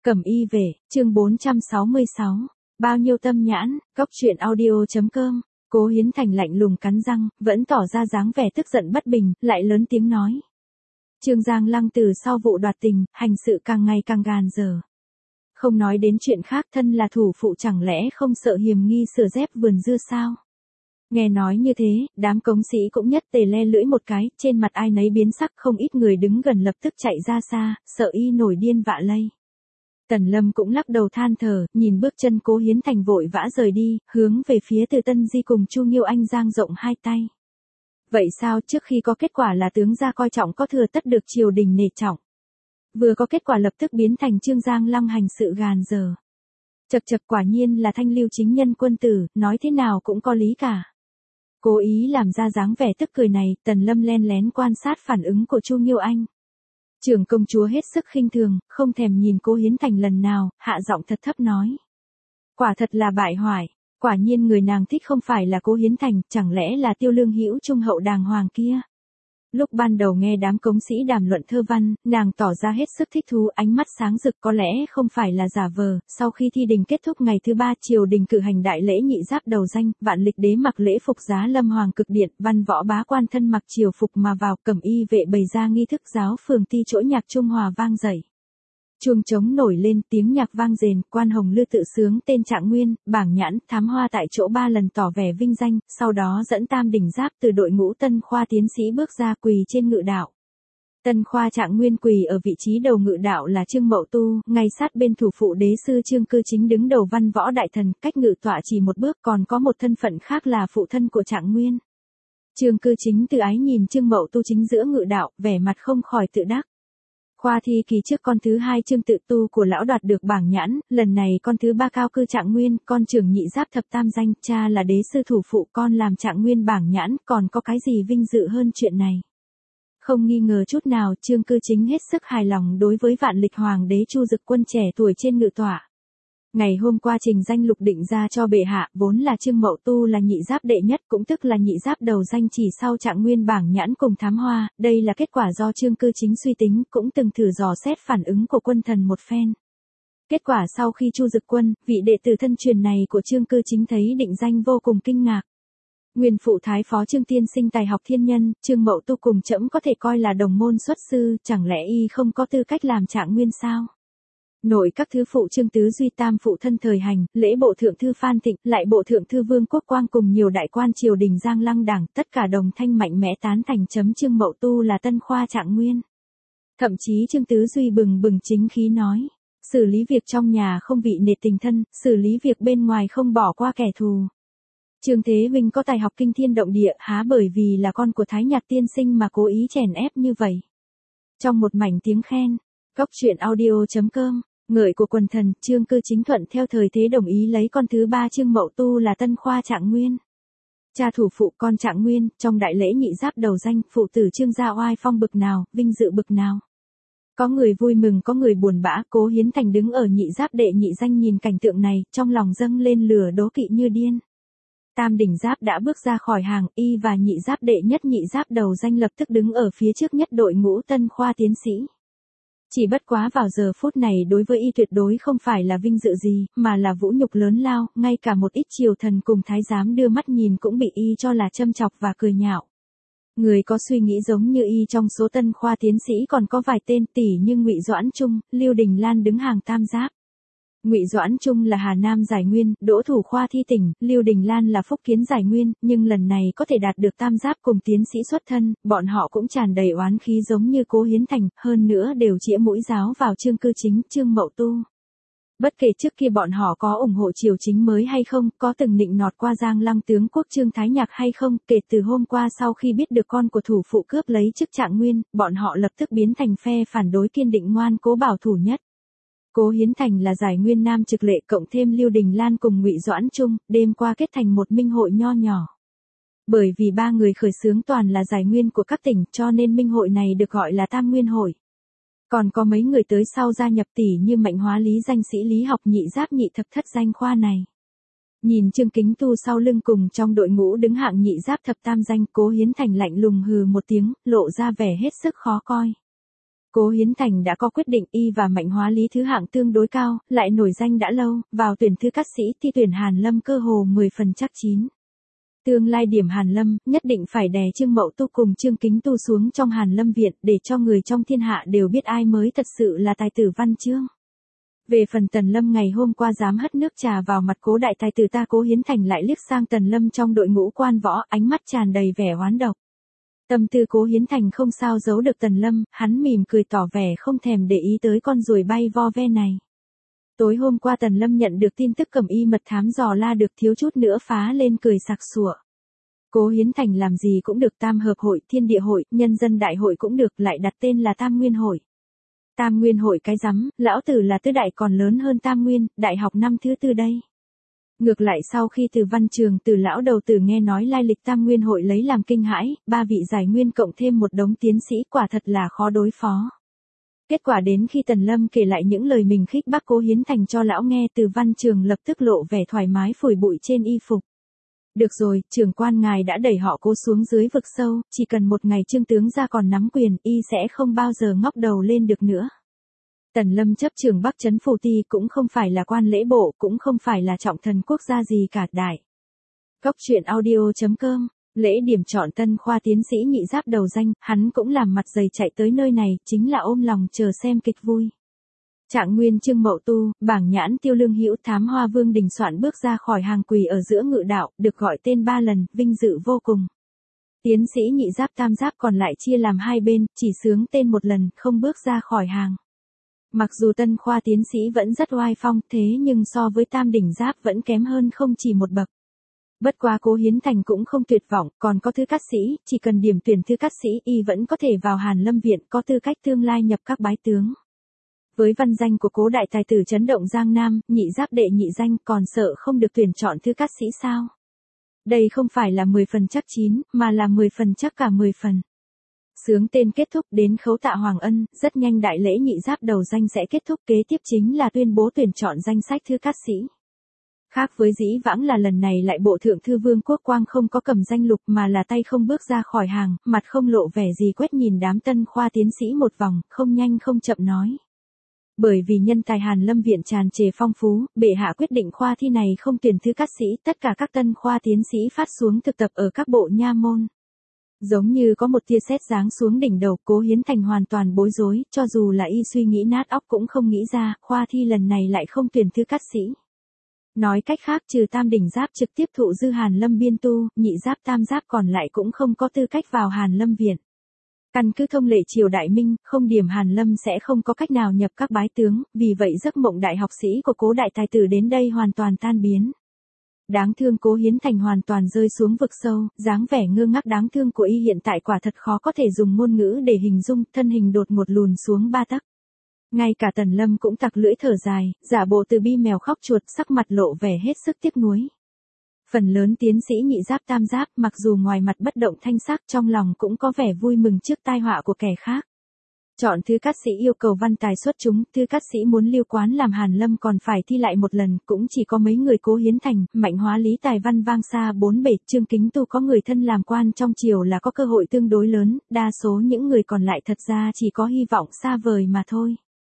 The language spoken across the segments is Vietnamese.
Cẩm y về, chương 466. Bao nhiêu tâm nhãn, cóc truyện audio.com. Cố Hiến Thành lạnh lùng cắn răng, vẫn tỏ ra dáng vẻ tức giận bất bình, lại lớn tiếng nói. Trương Giang Lăng từ sau vụ đoạt tình, hành sự càng ngày càng gàn dở. Không nói đến chuyện khác, thân là thủ phụ chẳng lẽ không sợ hiềm nghi sửa dép vườn dưa sao? Nghe nói như thế, đám cống sĩ cũng nhất tề le lưỡi một cái, trên mặt ai nấy biến sắc, không ít người đứng gần lập tức chạy ra xa, sợ y nổi điên vạ lây. Tần Lâm cũng lắc đầu than thở, nhìn bước chân Cố Hiến Thành vội vã rời đi, hướng về phía Từ Tân Di cùng Chu Nghiêu Anh dang rộng hai tay. Vậy sao, trước khi có kết quả là tướng gia coi trọng có thừa tất được triều đình nể trọng. Vừa có kết quả lập tức biến thành Trương Giang Lăng hành sự gàn dở. Chật chật, quả nhiên là thanh lưu chính nhân quân tử, nói thế nào cũng có lý cả. Cố ý làm ra dáng vẻ tức cười này, Tần Lâm len lén quan sát phản ứng của Chu Nghiêu Anh. Trưởng công chúa hết sức khinh thường, không thèm nhìn Cố Hiến Thành lần nào, hạ giọng thật thấp nói. Quả thật là bại hoại, quả nhiên người nàng thích không phải là Cố Hiến Thành, chẳng lẽ là Tiêu Lương Hữu trung hậu đàng hoàng kia. Lúc ban đầu nghe đám cống sĩ đàm luận thơ văn, nàng tỏ ra hết sức thích thú, ánh mắt sáng rực, có lẽ không phải là giả vờ. Sau khi thi đình kết thúc ngày thứ 3, triều đình cử hành đại lễ nhị giáp đầu danh, vạn lịch đế mặc lễ phục giá lâm hoàng cực điện, văn võ bá quan thân mặc triều phục mà vào, cẩm y vệ bày ra nghi thức giáo phường ti chỗ nhạc trung hòa vang dậy. Chuông trống nổi lên, tiếng nhạc vang rền, quan hồng lư tự sướng tên Trạng Nguyên, Bảng Nhãn, Thám Hoa tại chỗ 3 lần tỏ vẻ vinh danh, sau đó dẫn Tam Đỉnh Giáp từ đội ngũ Tân Khoa tiến sĩ bước ra quỳ trên ngự đạo. Tân Khoa Trạng Nguyên quỳ ở vị trí đầu ngự đạo là Trương Mậu Tu, ngay sát bên thủ phụ đế sư Trương Cư Chính đứng đầu văn võ đại thần, cách ngự tọa chỉ một bước, còn có một thân phận khác là phụ thân của Trạng Nguyên. Trương Cư Chính từ ái nhìn Trương Mậu Tu chính giữa ngự đạo, vẻ mặt không khỏi tự đắc. Khoa thi kỳ trước con thứ 2 Trương Tự Tu của lão đoạt được bảng nhãn, lần này con thứ 3 cao cư Trạng Nguyên, con trưởng nhị giáp thập tam danh, cha là đế sư thủ phụ, con làm Trạng Nguyên bảng nhãn, còn có cái gì vinh dự hơn chuyện này. Không nghi ngờ chút nào, Trương Cư Chính hết sức hài lòng đối với vạn lịch hoàng đế Chu Dực Quân trẻ tuổi trên ngự tọa. Ngày hôm qua trình danh lục định ra cho bệ hạ, vốn là Trương Mậu Tu là nhị giáp đệ nhất, cũng tức là nhị giáp đầu danh chỉ sau Trạng Nguyên bảng nhãn cùng Thám Hoa, đây là kết quả do Trương Cư Chính suy tính, cũng từng thử dò xét phản ứng của quân thần một phen. Kết quả sau khi Chu Dực Quân, vị đệ tử thân truyền này của Trương Cư Chính thấy định danh vô cùng kinh ngạc. Nguyên phụ thái phó Trương tiên sinh tài học thiên nhân, Trương Mậu Tu cùng trẫm có thể coi là đồng môn xuất sư, chẳng lẽ y không có tư cách làm Trạng Nguyên sao? Nội các thứ phụ Trương Tứ Duy tam phụ thân thời hành, lễ bộ thượng thư Phan Thịnh, lại bộ thượng thư Vương Quốc Quang cùng nhiều đại quan triều đình Giang Lăng đảng, tất cả đồng thanh mạnh mẽ tán thành chấm Trương Mậu Tu là Tân Khoa Trạng Nguyên. Thậm chí Trương Tứ Duy bừng bừng chính khí nói, xử lý việc trong nhà không vị nể tình thân, xử lý việc bên ngoài không bỏ qua kẻ thù. Trương Thế Vinh có tài học kinh thiên động địa, há bởi vì là con của Thái Nhạc tiên sinh mà cố ý chèn ép như vậy. Trong một mảnh tiếng khen, cóc truyện audio.com. Ngợi của quần thần, Trương Cư Chính thuận theo thời thế đồng ý lấy con thứ 3 Trương Mậu Tu là Tân Khoa Trạng Nguyên. Cha thủ phụ con Trạng Nguyên, trong đại lễ nhị giáp đầu danh, phụ tử Trương gia oai phong bực nào, vinh dự bực nào. Có người vui mừng có người buồn bã, Cố Hiến Thành đứng ở nhị giáp đệ nhị danh nhìn cảnh tượng này, trong lòng dâng lên lửa đố kỵ như điên. Tam Đỉnh Giáp đã bước ra khỏi hàng, y và nhị giáp đệ nhất nhị giáp đầu danh lập tức đứng ở phía trước nhất đội ngũ Tân Khoa tiến sĩ. Chỉ bất quá vào giờ phút này đối với y tuyệt đối không phải là vinh dự gì, mà là vũ nhục lớn lao, ngay cả một ít triều thần cùng thái giám đưa mắt nhìn cũng bị y cho là châm chọc và cười nhạo. Người có suy nghĩ giống như y trong số Tân Khoa tiến sĩ còn có vài tên tỷ như Ngụy Doãn Trung, Lưu Đình Lan đứng hàng tam giáp. Ngụy Doãn Trung là Hà Nam giải nguyên, Đỗ Thủ Khoa thi tỉnh, Lưu Đình Lan là Phúc Kiến giải nguyên, nhưng lần này có thể đạt được tam giáp cùng tiến sĩ xuất thân, bọn họ cũng tràn đầy oán khí giống như Cố Hiến Thành, hơn nữa đều chĩa mũi giáo vào Trương Cư Chính, Trương Mậu Tu. Bất kể trước kia bọn họ có ủng hộ triều chính mới hay không, có từng nịnh nọt qua Giang Lăng tướng quốc Trương Thái Nhạc hay không, kể từ hôm qua sau khi biết được con của thủ phụ cướp lấy chức Trạng Nguyên, bọn họ lập tức biến thành phe phản đối kiên định ngoan cố bảo thủ nhất. Cố Hiến Thành là giải nguyên nam trực lệ cộng thêm Lưu Đình Lan cùng Ngụy Doãn Trung, đêm qua kết thành một minh hội nho nhỏ. Bởi vì 3 người khởi xướng toàn là giải nguyên của các tỉnh cho nên minh hội này được gọi là Tam Nguyên hội. Còn có mấy người tới sau gia nhập tỷ như Mạnh Hóa Lý danh sĩ lý học nhị giáp nhị thập thất danh khoa này. Nhìn Trương Kính Tu sau lưng cùng trong đội ngũ đứng hạng nhị giáp thập tam danh, Cố Hiến Thành lạnh lùng hừ một tiếng, lộ ra vẻ hết sức khó coi. Cố Hiến Thành đã có quyết định, y và Mạnh Hóa Lý thứ hạng tương đối cao, lại nổi danh đã lâu, vào tuyển thư cát sĩ thi tuyển Hàn Lâm cơ hồ 10 phần chắc chín. Tương lai điểm Hàn Lâm, nhất định phải đè Trương Mậu Tu cùng Trương Kính Tu xuống trong Hàn Lâm viện, để cho người trong thiên hạ đều biết ai mới thật sự là tài tử văn chương. Về phần Tần Lâm ngày hôm qua dám hất nước trà vào mặt Cố đại tài tử ta, Cố Hiến Thành lại liếc sang Tần Lâm trong đội ngũ quan võ, ánh mắt tràn đầy vẻ oán độc. Tâm tư Cố Hiến Thành không sao giấu được Tần Lâm, hắn mỉm cười tỏ vẻ không thèm để ý tới con ruồi bay vo ve này. Tối hôm qua Tần Lâm nhận được tin tức Cẩm Y mật thám dò la được, thiếu chút nữa phá lên cười sặc sụa. Cố Hiến Thành làm gì cũng được, Tam Hợp hội, Thiên Địa hội, Nhân dân đại hội cũng được, lại đặt tên là Tam Nguyên hội. Tam Nguyên hội cái rắm, lão tử là tứ đại còn lớn hơn Tam Nguyên, đại học năm thứ tư đây. Ngược lại sau khi từ văn trường từ lão đầu tử nghe nói lai lịch Tam Nguyên hội lấy làm kinh hãi, 3 vị giải nguyên cộng thêm một đống tiến sĩ, quả thật là khó đối phó. Kết quả đến khi Tần Lâm kể lại những lời mình khích bác Cố Hiến Thành cho lão nghe, từ văn trường lập tức lộ vẻ thoải mái phủi bụi trên y phục. Được rồi, trưởng quan ngài đã đẩy họ Cố xuống dưới vực sâu, chỉ cần một ngày Trương tướng ra còn nắm quyền, y sẽ không bao giờ ngóc đầu lên được nữa. Tần Lâm chấp trường Bắc Trấn Phủ Ti, cũng không phải là quan lễ bộ, cũng không phải là trọng thần quốc gia gì cả. Đại Cốc truyện audio.com, lễ điểm chọn tân khoa tiến sĩ nhị giáp đầu danh, hắn cũng làm mặt dày chạy tới nơi này, chính là ôm lòng chờ xem kịch vui. Trạng nguyên Trương Mậu Tu, bảng nhãn Tiêu Lương Hữu, thám hoa Vương Đình Soạn bước ra khỏi hàng quỳ ở giữa ngự đạo, được gọi tên 3 lần, vinh dự vô cùng. Tiến sĩ nhị giáp tam giáp còn lại chia làm hai bên, chỉ xướng tên một lần, không bước ra khỏi hàng. Mặc dù tân khoa tiến sĩ vẫn rất oai phong, thế nhưng so với tam đỉnh giáp vẫn kém hơn không chỉ một bậc. Bất quá Cố Hiến Thành cũng không tuyệt vọng, còn có thư cát sĩ, chỉ cần điểm tuyển thư cát sĩ y vẫn có thể vào Hàn Lâm viện, có tư cách tương lai nhập các bái tướng. Với văn danh của Cố đại tài tử chấn động Giang Nam, nhị giáp đệ nhị danh, còn sợ không được tuyển chọn thư cát sĩ sao? Đây không phải là 10 phần chắc chín, mà là 10 phần chắc cả 10 phần. Xướng tên kết thúc, đến khấu tạ Hoàng Ân, rất nhanh đại lễ nhị giáp đầu danh sẽ kết thúc, kế tiếp chính là tuyên bố tuyển chọn danh sách thư cát sĩ. Khác với dĩ vãng là lần này lại bộ thượng thư Vương Quốc Quang không có cầm danh lục mà là tay không bước ra khỏi hàng, mặt không lộ vẻ gì, quét nhìn đám tân khoa tiến sĩ một vòng, không nhanh không chậm nói. Bởi vì nhân tài Hàn Lâm viện tràn trề phong phú, bệ hạ quyết định khoa thi này không tuyển thư cát sĩ, tất cả các tân khoa tiến sĩ phát xuống thực tập ở các bộ nha môn. Giống như có một tia sét giáng xuống đỉnh đầu, Cố Hiến Thành hoàn toàn bối rối, cho dù là y suy nghĩ nát óc cũng không nghĩ ra, khoa thi lần này lại không tuyển thư cát sĩ. Nói cách khác, trừ tam đỉnh giáp trực tiếp thụ dư Hàn Lâm biên tu, nhị giáp tam giáp còn lại cũng không có tư cách vào Hàn Lâm viện. Căn cứ thông lệ triều đại Minh, không điểm Hàn Lâm sẽ không có cách nào nhập các bái tướng, vì vậy giấc mộng đại học sĩ của Cố đại tài tử đến đây hoàn toàn tan biến. Đáng thương Cố Hiến Thành hoàn toàn rơi xuống vực sâu, dáng vẻ ngơ ngác đáng thương của y hiện tại quả thật khó có thể dùng ngôn ngữ để hình dung, thân hình đột ngột lùn xuống 3 tấc. Ngay cả Tần Lâm cũng tặc lưỡi thở dài, giả bộ từ bi mèo khóc chuột, sắc mặt lộ vẻ hết sức tiếc nuối. Phần lớn tiến sĩ nhị giáp tam giáp, mặc dù ngoài mặt bất động thanh sắc, trong lòng cũng có vẻ vui mừng trước tai họa của kẻ khác. Chọn thư cát sĩ yêu cầu văn tài xuất chúng, thư cát sĩ muốn lưu quán làm Hàn Lâm còn phải thi lại một lần, cũng chỉ có mấy người Cố Hiến Thành, Mạnh Hóa Lý tài văn vang xa 4 bể, Trương Kính Tu có người thân làm quan trong triều là có cơ hội tương đối lớn, đa số những người còn lại thật ra chỉ có hy vọng xa vời mà thôi.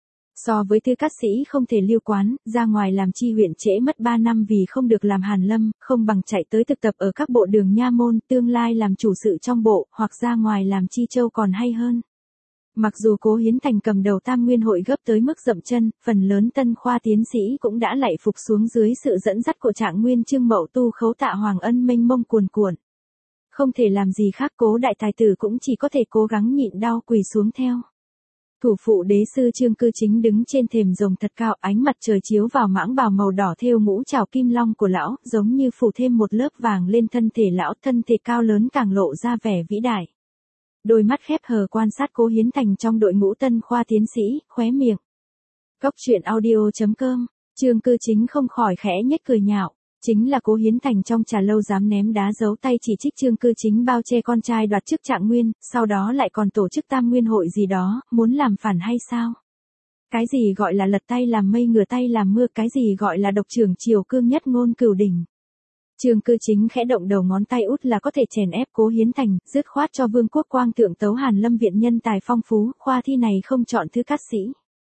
So với thư cát sĩ không thể lưu quán, ra ngoài làm chi huyện trễ mất 3 năm vì không được làm Hàn Lâm, không bằng chạy tới thực tập ở các bộ đường nha môn, tương lai làm chủ sự trong bộ, hoặc ra ngoài làm chi châu còn hay hơn. Mặc dù Cố Hiến Thành cầm đầu Tam Nguyên hội gấp tới mức dậm chân, phần lớn tân khoa tiến sĩ cũng đã lạy phục xuống dưới sự dẫn dắt của Trạng nguyên Trương Mậu Tu, khấu tạ Hoàng Ân mênh mông cuồn cuộn. Không thể làm gì khác, Cố đại tài tử cũng chỉ có thể cố gắng nhịn đau quỳ xuống theo. Thủ phụ đế sư Trương Cư Chính đứng trên thềm rồng thật cao, ánh mặt trời chiếu vào mãng bào màu đỏ thêu ngũ trảo kim long của lão, giống như phủ thêm một lớp vàng lên thân thể lão, thân thể cao lớn càng lộ ra vẻ vĩ đại. Đôi mắt khép hờ quan sát Cố Hiến Thành trong đội ngũ tân khoa tiến sĩ, khóe miệng. Cốc truyện audio.com, Trương Cư Chính không khỏi khẽ nhếch cười nhạo. Chính là Cố Hiến Thành trong trà lâu dám ném đá giấu tay chỉ trích Trương Cư Chính bao che con trai đoạt chức Trạng nguyên, sau đó lại còn tổ chức Tam Nguyên hội gì đó, muốn làm phản hay sao? Cái gì gọi là lật tay làm mây ngửa tay làm mưa, cái gì gọi là độc trưởng triều cương nhất ngôn cửu đỉnh? Trương Cư Chính khẽ động đầu ngón tay út là có thể chèn ép Cố Hiến Thành, dứt khoát cho Vương Quốc Quang thượng tấu Hàn Lâm viện nhân tài phong phú, khoa thi này không chọn thứ cát sĩ.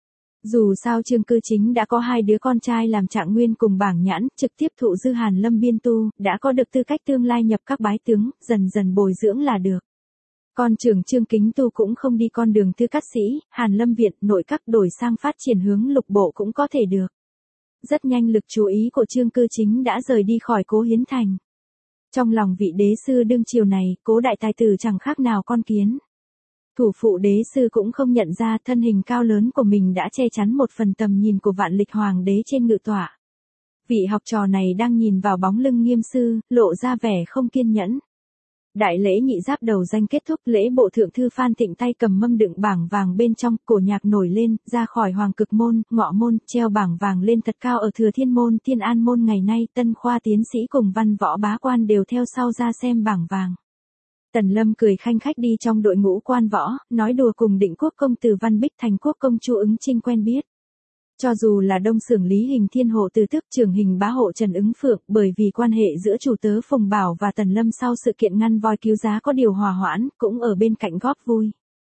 Dù sao Trương Cư Chính đã có 2 đứa con trai làm trạng nguyên cùng bảng nhãn, trực tiếp thụ dư Hàn Lâm biên tu, đã có được tư cách tương lai nhập các bái tướng, dần dần bồi dưỡng là được. Con trưởng Trương Kính Tu cũng không đi con đường thư cát sĩ, Hàn Lâm viện nội các đổi sang phát triển hướng lục bộ cũng có thể được. Rất nhanh lực chú ý của Trương Cư Chính đã rời đi khỏi Cố Hiến Thành. Trong lòng vị đế sư đương triều này, Cố đại tài tử chẳng khác nào con kiến. Thủ phụ đế sư cũng không nhận ra thân hình cao lớn của mình đã che chắn một phần tầm nhìn của vạn lịch hoàng đế trên ngự tọa. Vị học trò này đang nhìn vào bóng lưng nghiêm sư, lộ ra vẻ không kiên nhẫn. Đại lễ nhị giáp đầu danh kết thúc, lễ bộ thượng thư Phan Thịnh tay cầm mâm đựng bảng vàng bên trong, cổ nhạc nổi lên, ra khỏi hoàng cực môn, ngọ môn, treo bảng vàng lên thật cao ở thừa thiên môn, thiên an môn. Ngày nay tân khoa tiến sĩ cùng văn võ bá quan đều theo sau ra xem bảng vàng. Tần Lâm cười khanh khách đi trong đội ngũ quan võ, nói đùa cùng Định Quốc công từ Văn Bích thành Quốc công Chu Ứng Trinh quen biết. Cho dù là Đông Xưởng Lý Hình Thiên Hộ từ tước trưởng Hình Bá Hộ Trần Ứng Phượng, bởi vì quan hệ giữa chủ tớ Phùng Bảo và Tần Lâm sau sự kiện ngăn voi cứu giá có điều hòa hoãn, cũng ở bên cạnh góp vui.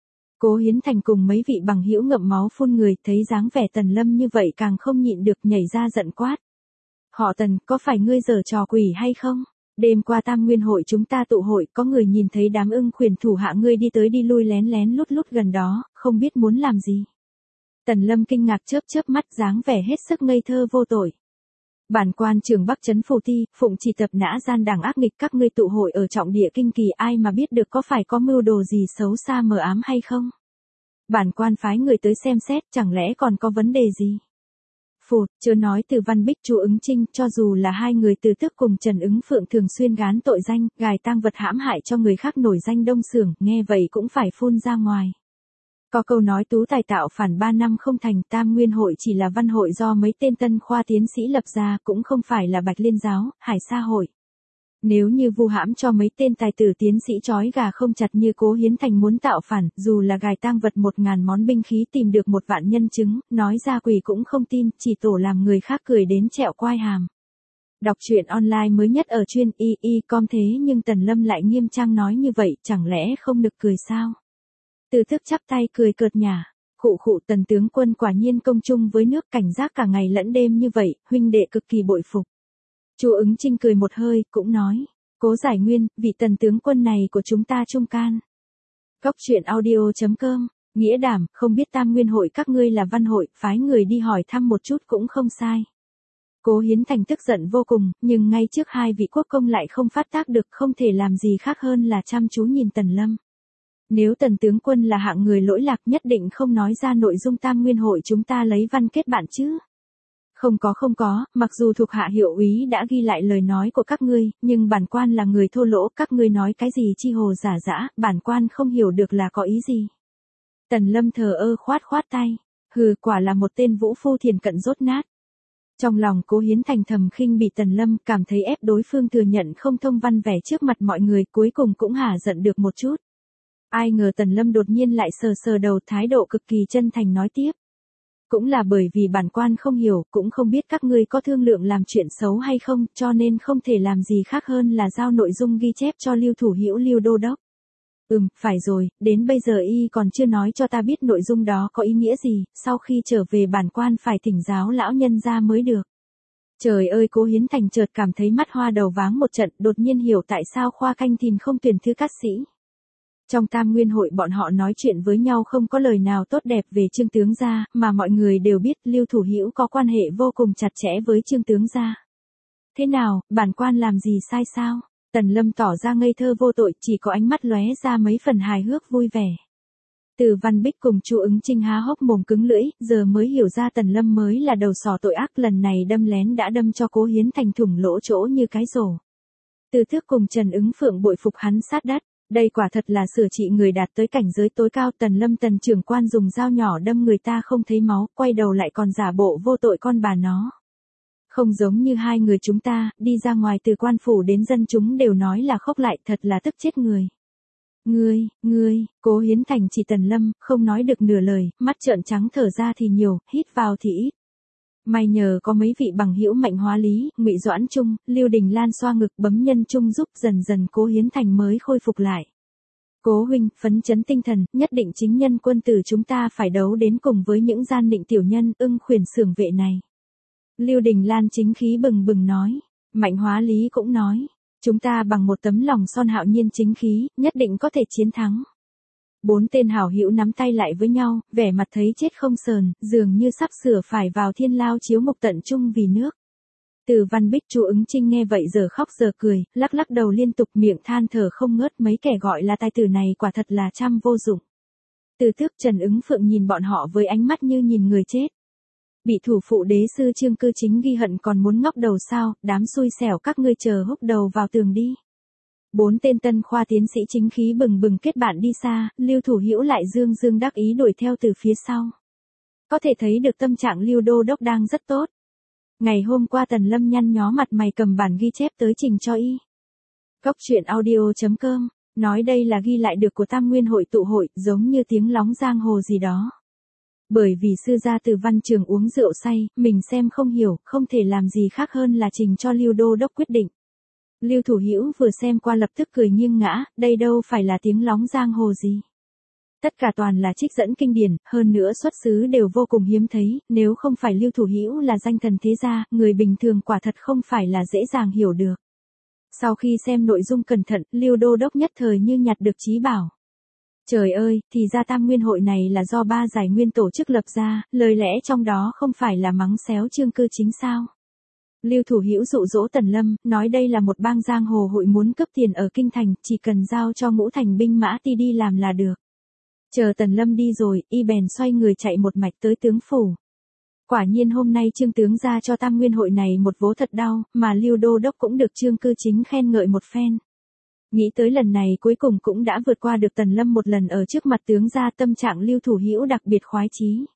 Cố Hiến Thành cùng mấy vị bằng hữu ngậm máu phun người, thấy dáng vẻ Tần Lâm như vậy càng không nhịn được nhảy ra giận quát. Họ Tần, có phải ngươi giở trò quỷ hay không? Đêm qua Tam Nguyên hội chúng ta tụ hội, có người nhìn thấy đám ưng khuyển thủ hạ ngươi đi tới đi lui lén lén lút lút gần đó, không biết muốn làm gì. Tần Lâm kinh ngạc chớp chớp mắt, dáng vẻ hết sức ngây thơ vô tội. Bản quan trưởng Bắc Trấn Phủ Ti, phụng chỉ tập nã gian đảng ác nghịch, các ngươi tụ hội ở trọng địa kinh kỳ, ai mà biết được có phải có mưu đồ gì xấu xa mờ ám hay không? Bản quan phái người tới xem xét, chẳng lẽ còn có vấn đề gì? Phụt, chưa nói từ Văn Bích Chu Ứng Trinh, cho dù là hai người từ tước cùng Trần Ứng Phượng thường xuyên gán tội danh, gài tang vật hãm hại cho người khác nổi danh Đông Xưởng, nghe vậy cũng phải phun ra ngoài. Có câu nói tú tài tạo phản 3 năm không thành, Tam Nguyên hội chỉ là văn hội do mấy tên tân khoa tiến sĩ lập ra, cũng không phải là Bạch Liên giáo, Hải Sa hội. Nếu như vu hãm cho mấy tên tài tử tiến sĩ trói gà không chặt như Cố Hiến Thành muốn tạo phản, dù là gài tang vật 1000 món binh khí tìm được 1 vạn nhân chứng, nói ra quỷ cũng không tin, chỉ tổ làm người khác cười đến trẹo quai hàm. Đọc truyện online mới nhất ở chuyên y.com thế nhưng Tần Lâm lại nghiêm trang nói như vậy, chẳng lẽ không nực cười sao? Từ Thức chắp tay cười cợt nhả. Khụ Tần tướng quân quả nhiên công chung với nước, cảnh giác cả ngày lẫn đêm như vậy, huynh đệ cực kỳ bội phục. Chu Ứng Trinh cười một hơi, cũng nói, Cố giải nguyên, vị Tần tướng quân này của chúng ta trung can. Góc truyện audio.com, nghĩa đảm, không biết Tam Nguyên hội các ngươi là văn hội, phái người đi hỏi thăm một chút cũng không sai. Cố Hiến Thành tức giận vô cùng, nhưng ngay trước hai vị quốc công lại không phát tác được, không thể làm gì khác hơn là chăm chú nhìn Tần Lâm. Nếu Tần tướng quân là hạng người lỗi lạc nhất định không nói ra nội dung Tam Nguyên hội chúng ta lấy văn kết bạn chứ. Không có, mặc dù thuộc hạ hiệu úy đã ghi lại lời nói của các ngươi, nhưng bản quan là người thô lỗ, các ngươi nói cái gì chi hồ giả dã, bản quan không hiểu được là có ý gì. Tần Lâm thờ ơ khoát tay, hừ, quả là một tên vũ phu thiền cận dốt nát. Trong lòng Cố Hiến Thành thầm khinh bị Tần Lâm, cảm thấy ép đối phương thừa nhận không thông văn vẻ trước mặt mọi người, cuối cùng cũng hả giận được một chút. Ai ngờ Tần Lâm đột nhiên lại sờ đầu, thái độ cực kỳ chân thành nói tiếp. Cũng là bởi vì bản quan không hiểu, cũng không biết các ngươi có thương lượng làm chuyện xấu hay không, cho nên không thể làm gì khác hơn là giao nội dung ghi chép cho Lưu Thủ Hữu Lưu Đô Đốc. Phải rồi, đến bây giờ y còn chưa nói cho ta biết nội dung đó có ý nghĩa gì, sau khi trở về bản quan phải thỉnh giáo lão nhân ra mới được. Trời ơi, Cố Hiến Thành chợt cảm thấy mắt hoa đầu váng một trận, đột nhiên hiểu tại sao khoa canh thìn không tuyển thư cát sĩ. Trong Tam Nguyên hội bọn họ nói chuyện với nhau không có lời nào tốt đẹp về Trương tướng gia, mà mọi người đều biết Lưu Thủ Hữu có quan hệ vô cùng chặt chẽ với Trương tướng gia. Thế nào, bản quan làm gì sai sao? Tần Lâm tỏ ra ngây thơ vô tội, chỉ có ánh mắt lóe ra mấy phần hài hước vui vẻ. Từ Văn Bích cùng Chu Ứng Trinh há hốc mồm cứng lưỡi, giờ mới hiểu ra Tần Lâm mới là đầu sỏ tội ác, lần này đâm lén đã đâm cho Cố Hiến Thành thủng lỗ chỗ như cái rổ. Từ Thức cùng Trần Ứng Phượng bội phục hắn sát đất. Đây quả thật là sửa trị người đạt tới cảnh giới tối cao. Tần Lâm Tần trưởng quan dùng dao nhỏ đâm người ta không thấy máu, quay đầu lại còn giả bộ vô tội con bà nó. Không giống như hai người chúng ta, đi ra ngoài từ quan phủ đến dân chúng đều nói là khóc lại, thật là tức chết người. Ngươi, Cố Hiến Thành chỉ Tần Lâm, không nói được nửa lời, mắt trợn trắng thở ra thì nhiều, hít vào thì ít. May nhờ có mấy vị bằng hữu Mạnh Hóa Lý, Ngụy Doãn Trung, Lưu Đình Lan xoa ngực bấm nhân trung giúp dần dần Cố Hiến Thành mới khôi phục lại. Cố huynh, phấn chấn tinh thần, nhất định chính nhân quân tử chúng ta phải đấu đến cùng với những gian định tiểu nhân ưng khuyển xưởng vệ này. Lưu Đình Lan chính khí bừng bừng nói. Mạnh Hóa Lý cũng nói. Chúng ta bằng một tấm lòng son hạo nhiên chính khí, nhất định có thể chiến thắng. Bốn tên hảo hữu nắm tay lại với nhau, vẻ mặt thấy chết không sờn, dường như sắp sửa phải vào thiên lao chiếu mục tận chung vì nước. Từ Văn Bích Chu Ứng Trinh nghe vậy giờ khóc giờ cười, lắc lắc đầu liên tục miệng than thở không ngớt, mấy kẻ gọi là tài tử này quả thật là trăm vô dụng. Từ Tước Trần Ứng Phượng nhìn bọn họ với ánh mắt như nhìn người chết. Bị thủ phụ đế sư Trương Cư Chính ghi hận còn muốn ngóc đầu sao, đám xui xẻo các ngươi chờ húc đầu vào tường đi. Bốn tên tân khoa tiến sĩ chính khí bừng bừng kết bạn đi xa, Lưu Thủ Hữu lại dương dương đắc ý đuổi theo từ phía sau. Có thể thấy được tâm trạng Lưu Đô Đốc đang rất tốt. Ngày hôm qua Tần Lâm nhăn nhó mặt mày cầm bản ghi chép tới trình cho y. Góc truyện audio.com, nói đây là ghi lại được của Tam Nguyên hội tụ hội, giống như tiếng lóng giang hồ gì đó. Bởi vì sư gia Từ Văn Trường uống rượu say, mình xem không hiểu, không thể làm gì khác hơn là trình cho Lưu Đô Đốc quyết định. Lưu Thủ Hữu vừa xem qua lập tức cười nghiêng ngã, đây đâu phải là tiếng lóng giang hồ gì. Tất cả toàn là trích dẫn kinh điển, hơn nữa xuất xứ đều vô cùng hiếm thấy, nếu không phải Lưu Thủ Hữu là danh thần thế gia, người bình thường quả thật không phải là dễ dàng hiểu được. Sau khi xem nội dung cẩn thận, Lưu Đô Đốc nhất thời như nhặt được trí bảo. Trời ơi, thì ra Tam Nguyên hội này là do ba giải nguyên tổ chức lập ra, lời lẽ trong đó không phải là mắng xéo Trương Cư Chính sao? Lưu Thủ Hữu dụ dỗ Tần Lâm, nói đây là một bang giang hồ hội muốn cướp tiền ở kinh thành, chỉ cần giao cho Ngũ Thành binh mã ti đi làm là được. Chờ Tần Lâm đi rồi, y bèn xoay người chạy một mạch tới tướng phủ. Quả nhiên hôm nay Trương tướng ra cho Tam Nguyên hội này một vố thật đau, mà Lưu Đô Đốc cũng được Trương Cư Chính khen ngợi một phen. Nghĩ tới lần này cuối cùng cũng đã vượt qua được Tần Lâm một lần ở trước mặt tướng gia, tâm trạng Lưu Thủ Hữu đặc biệt khoái chí.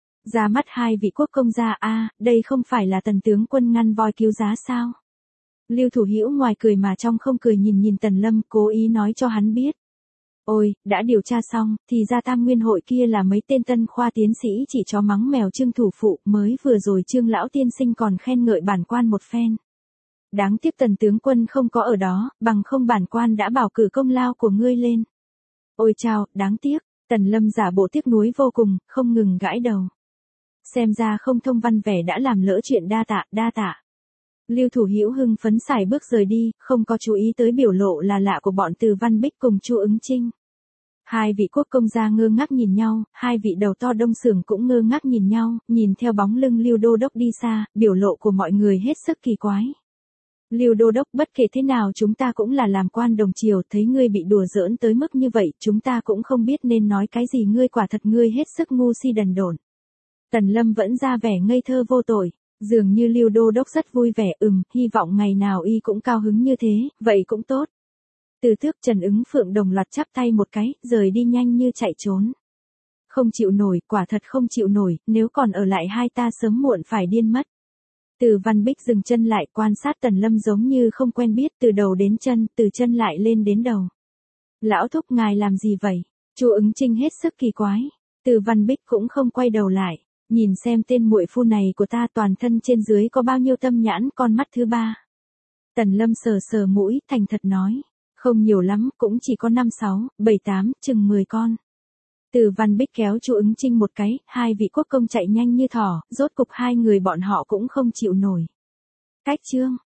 Ra mắt hai vị quốc công gia a, đây không phải là Tần tướng quân ngăn voi cứu giá sao? Lưu Thủ Hữu ngoài cười mà trong không cười nhìn Tần Lâm, cố ý nói cho hắn biết. Ôi, đã điều tra xong, thì ra Tam Nguyên hội kia là mấy tên tân khoa tiến sĩ chỉ chó mắng mèo Trương thủ phụ, mới vừa rồi Trương lão tiên sinh còn khen ngợi bản quan một phen. Đáng tiếc Tần tướng quân không có ở đó, bằng không bản quan đã bảo cử công lao của ngươi lên. Ôi chao, đáng tiếc, Tần Lâm giả bộ tiếc nuối vô cùng, không ngừng gãi đầu. Xem ra không thông văn vẻ đã làm lỡ chuyện, đa tạ. Lưu Thủ Hữu hưng phấn sải bước rời đi, không có chú ý tới biểu lộ là lạ của bọn Từ Văn Bích cùng Chu Ứng Trinh. Hai vị quốc công gia ngơ ngác nhìn nhau, hai vị đầu to Đông Xưởng cũng ngơ ngác nhìn nhau, nhìn theo bóng lưng Lưu Đô Đốc đi xa, biểu lộ của mọi người hết sức kỳ quái. Lưu Đô Đốc, bất kể thế nào chúng ta cũng là làm quan đồng triều, thấy ngươi bị đùa giỡn tới mức như vậy, chúng ta cũng không biết nên nói cái gì, ngươi quả thật ngươi hết sức ngu si đần độn. Tần Lâm vẫn ra vẻ ngây thơ vô tội, dường như Lưu Đô Đốc rất vui vẻ, hy vọng ngày nào y cũng cao hứng như thế, vậy cũng tốt. Từ Tước Trần Ứng Phượng đồng loạt chắp tay một cái, rời đi nhanh như chạy trốn. Không chịu nổi, quả thật không chịu nổi, nếu còn ở lại hai ta sớm muộn phải điên mất. Từ Văn Bích dừng chân lại quan sát Tần Lâm giống như không quen biết, từ đầu đến chân, từ chân lại lên đến đầu. Lão thúc ngài làm gì vậy? Chu Ứng Trinh hết sức kỳ quái. Từ Văn Bích cũng không quay đầu lại, nhìn xem tên muội phu này của ta toàn thân trên dưới có bao nhiêu tâm nhãn, con mắt thứ ba. Tần Lâm sờ sờ mũi, thành thật nói, không nhiều lắm, cũng chỉ có 5, 6, 7, 8, chừng 10 con. Từ Văn Bích kéo Chu Ứng Trinh một cái, hai vị quốc công chạy nhanh như thỏ, rốt cục hai người bọn họ cũng không chịu nổi. Cách chương